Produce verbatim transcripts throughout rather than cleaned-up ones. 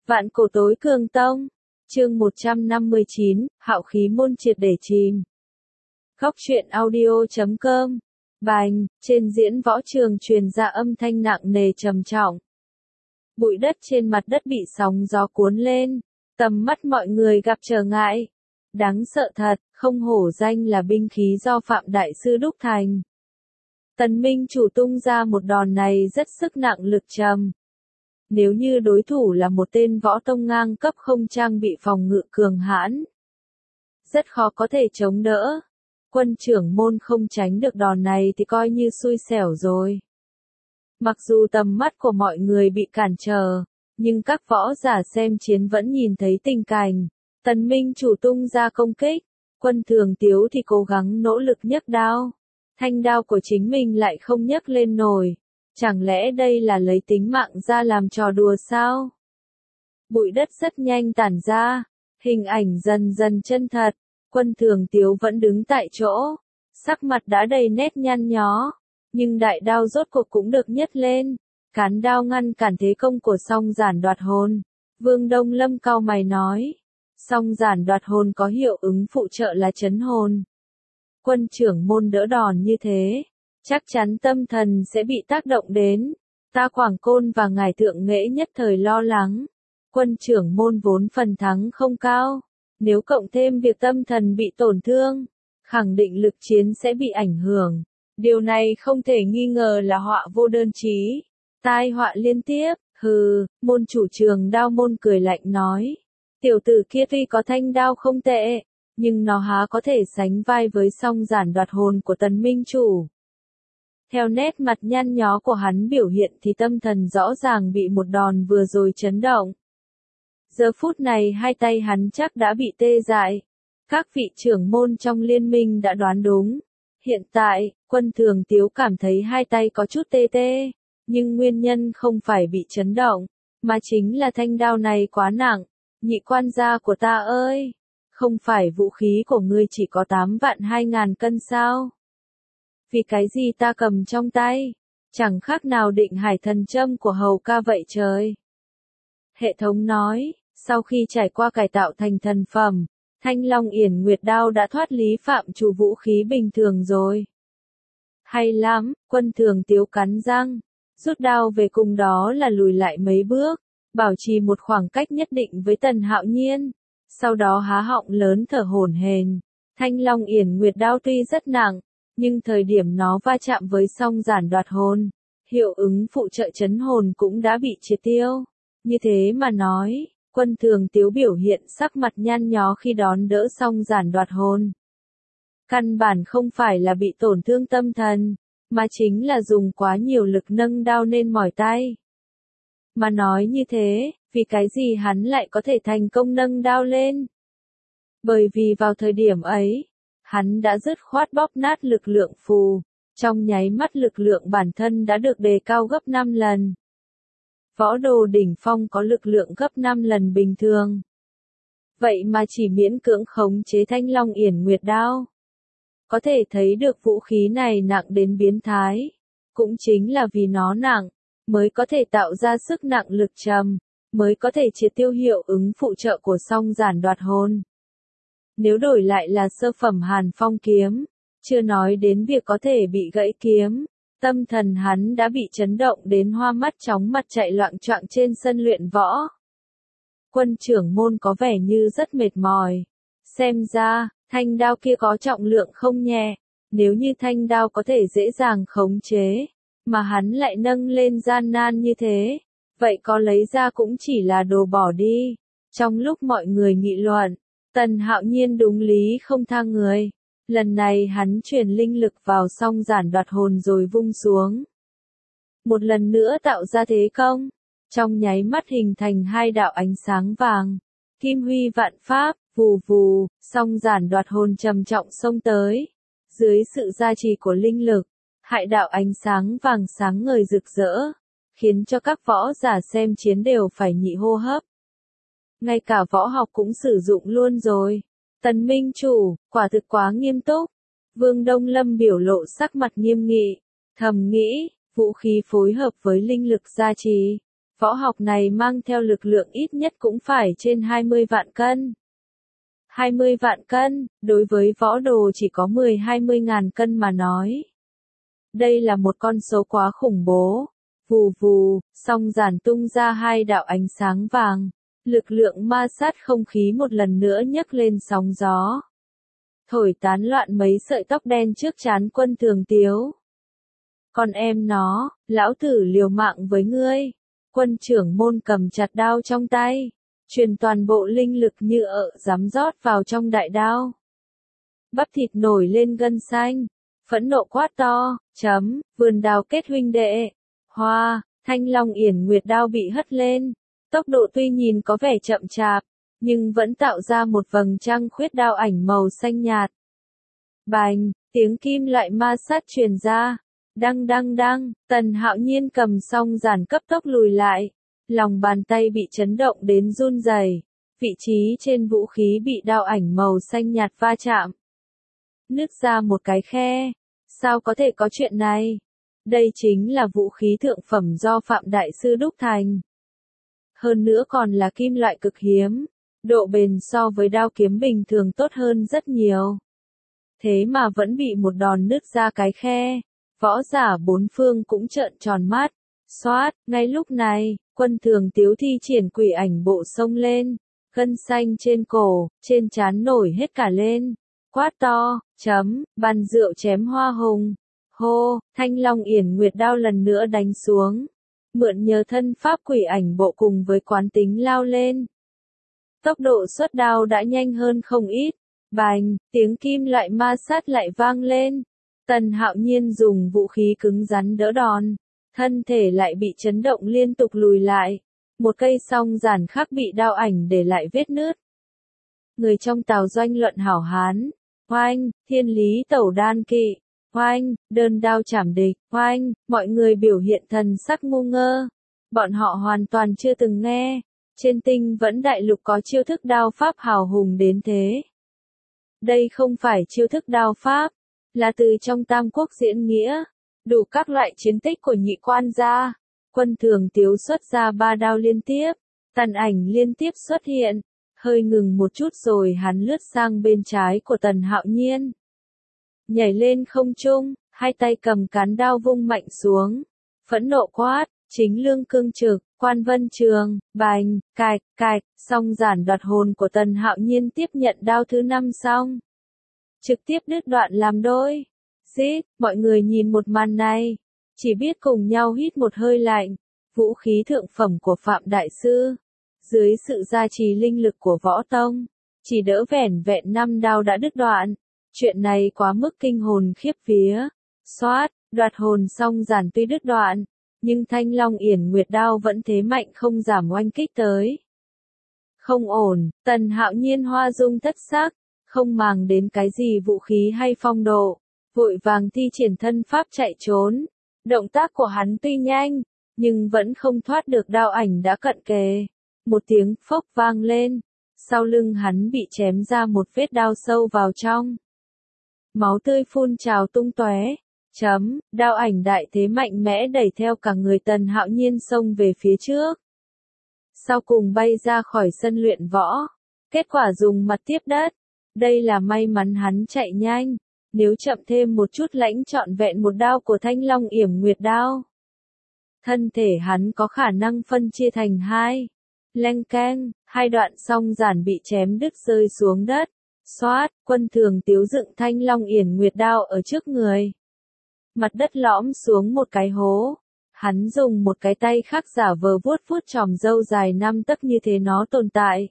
Vạn cổ tối cường tông. Chương một trăm năm mươi chín, hạo khí môn triệt để chìm. Góc truyện audio chấm com. Bành, trên diễn võ trường truyền ra âm thanh nặng nề trầm trọng. Bụi đất trên mặt đất bị sóng gió cuốn lên, tầm mắt mọi người gặp trở ngại. Đáng sợ thật, không hổ danh là binh khí do Phạm Đại Sư đúc thành. Tần Minh chủ tung ra một đòn này rất sức nặng lực trầm. Nếu như đối thủ là một tên võ tông ngang cấp không trang bị phòng ngự cường hãn, rất khó có thể chống đỡ. Quân trưởng môn không tránh được đòn này thì coi như xui xẻo rồi. Mặc dù tầm mắt của mọi người bị cản trở, nhưng các võ giả xem chiến vẫn nhìn thấy tình cảnh. Tần Minh chủ tung ra công kích, Quân Thường Tiếu thì cố gắng nỗ lực nhấc đao. Thanh đao của chính mình lại không nhấc lên nổi. Chẳng lẽ đây là lấy tính mạng ra làm trò đùa sao? Bụi đất rất nhanh tản ra, hình ảnh dần dần chân thật. Quân Thường Tiếu vẫn đứng tại chỗ, sắc mặt đã đầy nét nhăn nhó, nhưng đại đao rốt cuộc cũng được nhấc lên, cán đao ngăn cản thế công của Song Giản Đoạt Hồn. Vương Đông Lâm cau mày nói, Song Giản Đoạt Hồn có hiệu ứng phụ trợ là trấn hồn. Quân trưởng môn đỡ đòn như thế, chắc chắn tâm thần sẽ bị tác động đến. Ta Quảng Côn và ngài Thượng Nghệ nhất thời lo lắng. Quân trưởng môn vốn phần thắng không cao, nếu cộng thêm việc tâm thần bị tổn thương, khẳng định lực chiến sẽ bị ảnh hưởng. Điều này không thể nghi ngờ là họa vô đơn chí, tai họa liên tiếp. Hừ, môn chủ Trường Đao môn cười lạnh nói, tiểu tử kia tuy có thanh đao không tệ, nhưng nó há có thể sánh vai với Song Giản Đoạt Hồn của Tần Minh chủ. Theo nét mặt nhăn nhó của hắn biểu hiện thì tâm thần rõ ràng bị một đòn vừa rồi chấn động. Giờ phút này hai tay hắn chắc đã bị tê dại. Các vị trưởng môn trong liên minh đã đoán đúng. Hiện tại, Quân Thường Tiếu cảm thấy hai tay có chút tê tê, nhưng nguyên nhân không phải bị chấn động, mà chính là thanh đao này quá nặng. Nhị quan gia của ta ơi, không phải vũ khí của ngươi chỉ có tám vạn hai ngàn cân sao? Vì cái gì ta cầm trong tay, chẳng khác nào định hải thần châm của hầu ca vậy trời. Hệ thống nói, sau khi trải qua cải tạo thành thần phẩm, Thanh Long Yển Nguyệt Đao đã thoát lý phạm trù vũ khí bình thường rồi. Hay lắm, Quân Thường Tiếu cắn răng, rút đao về cùng đó là lùi lại mấy bước, bảo trì một khoảng cách nhất định với Tần Hạo Nhiên. Sau đó há họng lớn thở hổn hển. Thanh Long Yển Nguyệt Đao tuy rất nặng, nhưng thời điểm nó va chạm với Song Giản Đoạt Hồn, hiệu ứng phụ trợ chấn hồn cũng đã bị triệt tiêu. Như thế mà nói, Quân Thường Tiếu biểu hiện sắc mặt nhăn nhó khi đón đỡ Song Giản Đoạt Hồn. Căn bản không phải là bị tổn thương tâm thần, mà chính là dùng quá nhiều lực nâng đao nên mỏi tay. Mà nói như thế, vì cái gì hắn lại có thể thành công nâng đao lên? Bởi vì vào thời điểm ấy, hắn đã dứt khoát bóp nát lực lượng phù, trong nháy mắt lực lượng bản thân đã được đề cao gấp năm lần. Võ đồ đỉnh phong có lực lượng gấp năm lần bình thường. Vậy mà chỉ miễn cưỡng khống chế Thanh Long Yển Nguyệt Đao. Có thể thấy được vũ khí này nặng đến biến thái. Cũng chính là vì nó nặng, mới có thể tạo ra sức nặng lực trầm, mới có thể triệt tiêu hiệu ứng phụ trợ của Song Giản Đoạt Hồn. Nếu đổi lại là sơ phẩm Hàn Phong kiếm, chưa nói đến việc có thể bị gãy kiếm, tâm thần hắn đã bị chấn động đến hoa mắt chóng mặt chạy loạng choạng trên sân luyện võ. Quân trưởng môn có vẻ như rất mệt mỏi. Xem ra, thanh đao kia có trọng lượng không nhẹ. Nếu như thanh đao có thể dễ dàng khống chế, mà hắn lại nâng lên gian nan như thế, vậy có lấy ra cũng chỉ là đồ bỏ đi. Trong lúc mọi người nghị luận, Tần Hạo Nhiên đúng lý không tha người. Lần này hắn truyền linh lực vào Song Giản Đoạt Hồn rồi vung xuống. Một lần nữa tạo ra thế công. Trong nháy mắt hình thành hai đạo ánh sáng vàng. Kim huy vạn pháp, vù vù, Song Giản Đoạt Hồn trầm trọng xông tới. Dưới sự gia trì của linh lực, hai đạo ánh sáng vàng sáng ngời rực rỡ, khiến cho các võ giả xem chiến đều phải nhị hô hấp. Ngay cả võ học cũng sử dụng luôn rồi. Tần Minh chủ, quả thực quá nghiêm túc. Vương Đông Lâm biểu lộ sắc mặt nghiêm nghị, thầm nghĩ, vũ khí phối hợp với linh lực gia trì, Võ học này mang theo lực lượng ít nhất cũng phải trên hai mươi vạn cân. hai mươi vạn cân, đối với võ đồ chỉ có mười hai mươi ngàn cân mà nói. Đây là một con số quá khủng bố. Vù vù, song giản tung ra hai đạo ánh sáng vàng. Lực lượng ma sát không khí một lần nữa nhấc lên sóng gió. Thổi tán loạn mấy sợi tóc đen trước trán Quân Thường Tiếu. Con em nó, lão tử liều mạng với ngươi. Quân trưởng môn cầm chặt đao trong tay. Truyền toàn bộ linh lực như ợ dám rót vào trong đại đao. Bắp thịt nổi lên gân xanh. Phẫn nộ quát to, chấm, vườn đào kết huynh đệ. Hoa, Thanh Long Yển Nguyệt đao bị hất lên. Tốc độ tuy nhìn có vẻ chậm chạp, nhưng vẫn tạo ra một vầng trăng khuyết đao ảnh màu xanh nhạt. Bành, tiếng kim loại ma sát truyền ra. Đăng đăng đăng, Tần Hạo Nhiên cầm song giản cấp tốc lùi lại. Lòng bàn tay bị chấn động đến run rẩy. Vị trí trên vũ khí bị đao ảnh màu xanh nhạt va chạm. Nứt ra một cái khe. Sao có thể có chuyện này? Đây chính là vũ khí thượng phẩm do Phạm Đại Sư đúc thành. Hơn nữa còn là kim loại cực hiếm. Độ bền so với đao kiếm bình thường tốt hơn rất nhiều. Thế mà vẫn bị một đòn nứt ra cái khe. Võ giả bốn phương cũng trợn tròn mắt. Xoát, ngay lúc này, Quân Thường Tiếu thi triển quỷ ảnh bộ xông lên. Gân xanh trên cổ, trên trán nổi hết cả lên. Quát to, chấm, bàn rượu chém hoa hồng. Hô, Thanh Long Yển Nguyệt đao lần nữa đánh xuống. Mượn nhờ thân pháp quỷ ảnh bộ cùng với quán tính lao lên. Tốc độ xuất đao đã nhanh hơn không ít. Bành, tiếng kim loại ma sát lại vang lên. Tần Hạo Nhiên dùng vũ khí cứng rắn đỡ đòn. Thân thể lại bị chấn động liên tục lùi lại. Một cây song giản khác bị đao ảnh để lại vết nứt. Người trong tàu doanh luận hảo hán. Oanh, thiên lý tẩu đan kỵ. Oanh, đơn đao chảm địch. Oanh, mọi người biểu hiện thần sắc ngu ngơ. Bọn họ hoàn toàn chưa từng nghe. Trên tinh vẫn đại lục có chiêu thức đao pháp hào hùng đến thế. Đây không phải chiêu thức đao pháp. Là từ trong Tam Quốc diễn nghĩa. Đủ các loại chiến tích của nhị quan gia. Quân Thường Tiếu xuất ra ba đao liên tiếp. Tàn ảnh liên tiếp xuất hiện. Hơi ngừng một chút rồi hắn lướt sang bên trái của Tần Hạo Nhiên. Nhảy lên không trung, hai tay cầm cán đao vung mạnh xuống. Phẫn nộ quát, chính lương cương trực, Quan Vân Trường, bành, cạch, cạch, song giản đoạt hồn của Tần Hạo Nhiên tiếp nhận đao thứ năm xong. Trực tiếp đứt đoạn làm đôi. Xít, mọi người nhìn một màn này. Chỉ biết cùng nhau hít một hơi lạnh. Vũ khí thượng phẩm của Phạm Đại Sư. Dưới sự gia trì linh lực của Võ Tông. Chỉ đỡ vẻn vẹn năm đao đã đứt đoạn. Chuyện này quá mức kinh hồn khiếp vía. Xoát, đoạt hồn song giản tuy đứt đoạn. Nhưng Thanh Long Yển Nguyệt đao vẫn thế mạnh không giảm oanh kích tới. Không ổn, Tần Hạo Nhiên hoa dung thất sắc. Không màng đến cái gì vũ khí hay phong độ. Vội vàng thi triển thân pháp chạy trốn. Động tác của hắn tuy nhanh, nhưng vẫn không thoát được đao ảnh đã cận kề. Một tiếng phốc vang lên. Sau lưng hắn bị chém ra một vết đao sâu vào trong. Máu tươi phun trào tung tóe. Chấm, đao ảnh đại thế mạnh mẽ đẩy theo cả người Tần Hạo Nhiên xông về phía trước. Sau cùng bay ra khỏi sân luyện võ. Kết quả dùng mặt tiếp đất. Đây là may mắn hắn chạy nhanh. Nếu chậm thêm một chút lãnh trọn vẹn một đao của Thanh Long Yểm Nguyệt đao. Thân thể hắn có khả năng phân chia thành hai. Leng keng, hai đoạn song giản bị chém đứt rơi xuống đất. Xoát, Quân Thường Tiếu dựng Thanh Long Yển Nguyệt đao ở trước người. Mặt đất lõm xuống một cái hố. Hắn dùng một cái tay khác giả vờ vuốt vuốt chòm râu dài năm tấc như thế nó tồn tại.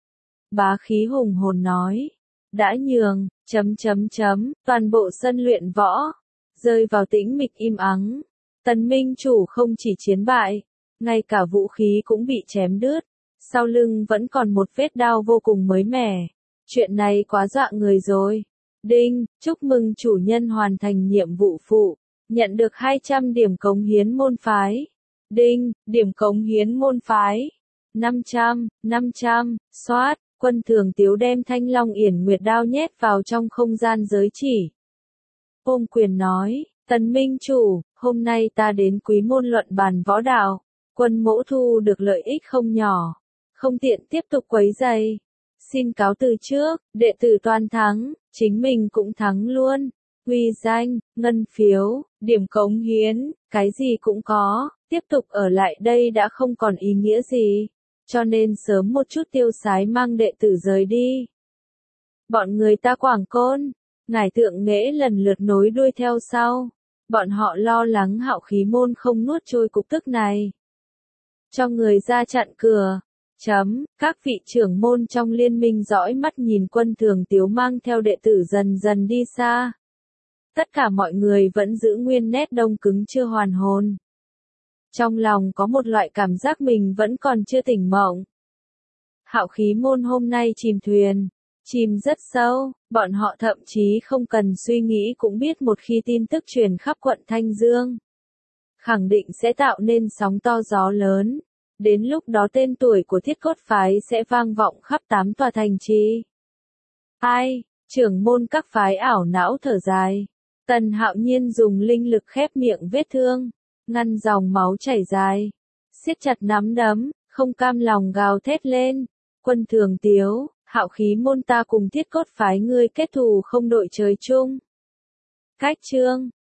Bá khí hùng hồn nói. Đã nhường, chấm chấm chấm, toàn bộ sân luyện võ. Rơi vào tĩnh mịch im ắng. Tần Minh Chủ không chỉ chiến bại. Ngay cả vũ khí cũng bị chém đứt. Sau lưng vẫn còn một vết đao vô cùng mới mẻ. Chuyện này quá dọa người rồi. Đinh, chúc mừng chủ nhân hoàn thành nhiệm vụ phụ. Nhận được hai trăm điểm cống hiến môn phái. Đinh, điểm cống hiến môn phái. năm trăm, năm trăm, xoát. Quân Thường Tiếu đem Thanh Long Yển Nguyệt đao nhét vào trong không gian giới chỉ. Ôm quyền nói, Tần Minh Chủ, hôm nay ta đến Quý Môn luận bàn võ đạo. Quân Mỗ thu được lợi ích không nhỏ, không tiện tiếp tục quấy rầy. Xin cáo từ trước, đệ tử toàn thắng, chính mình cũng thắng luôn. Uy danh, ngân phiếu, điểm cống hiến, cái gì cũng có, tiếp tục ở lại đây đã không còn ý nghĩa gì, cho nên sớm một chút tiêu sái mang đệ tử rời đi. Bọn người ta Quảng Côn, ngải Tượng Nghệ lần lượt nối đuôi theo sau, bọn họ lo lắng Hạo Khí môn không nuốt trôi cục tức này. Cho người ra chặn cửa. Chấm, các vị trưởng môn trong liên minh dõi mắt nhìn Quân Thường Tiếu mang theo đệ tử dần dần đi xa. Tất cả mọi người vẫn giữ nguyên nét đông cứng chưa hoàn hồn. Trong lòng có một loại cảm giác mình vẫn còn chưa tỉnh mộng. Hạo Khí môn hôm nay chìm thuyền, chìm rất sâu, bọn họ thậm chí không cần suy nghĩ cũng biết một khi tin tức truyền khắp quận Thanh Dương, khẳng định sẽ tạo nên sóng to gió lớn. Đến lúc đó tên tuổi của Thiết Cốt phái sẽ vang vọng khắp tám tòa thành trì. Ai, trưởng môn các phái ảo não thở dài. Tần Hạo Nhiên dùng linh lực khép miệng vết thương, ngăn dòng máu chảy dài, siết chặt nắm đấm, không cam lòng gào thét lên. Quân Thường Tiếu, Hạo Khí môn ta cùng Thiết Cốt phái ngươi kết thù không đội trời chung. Cách chương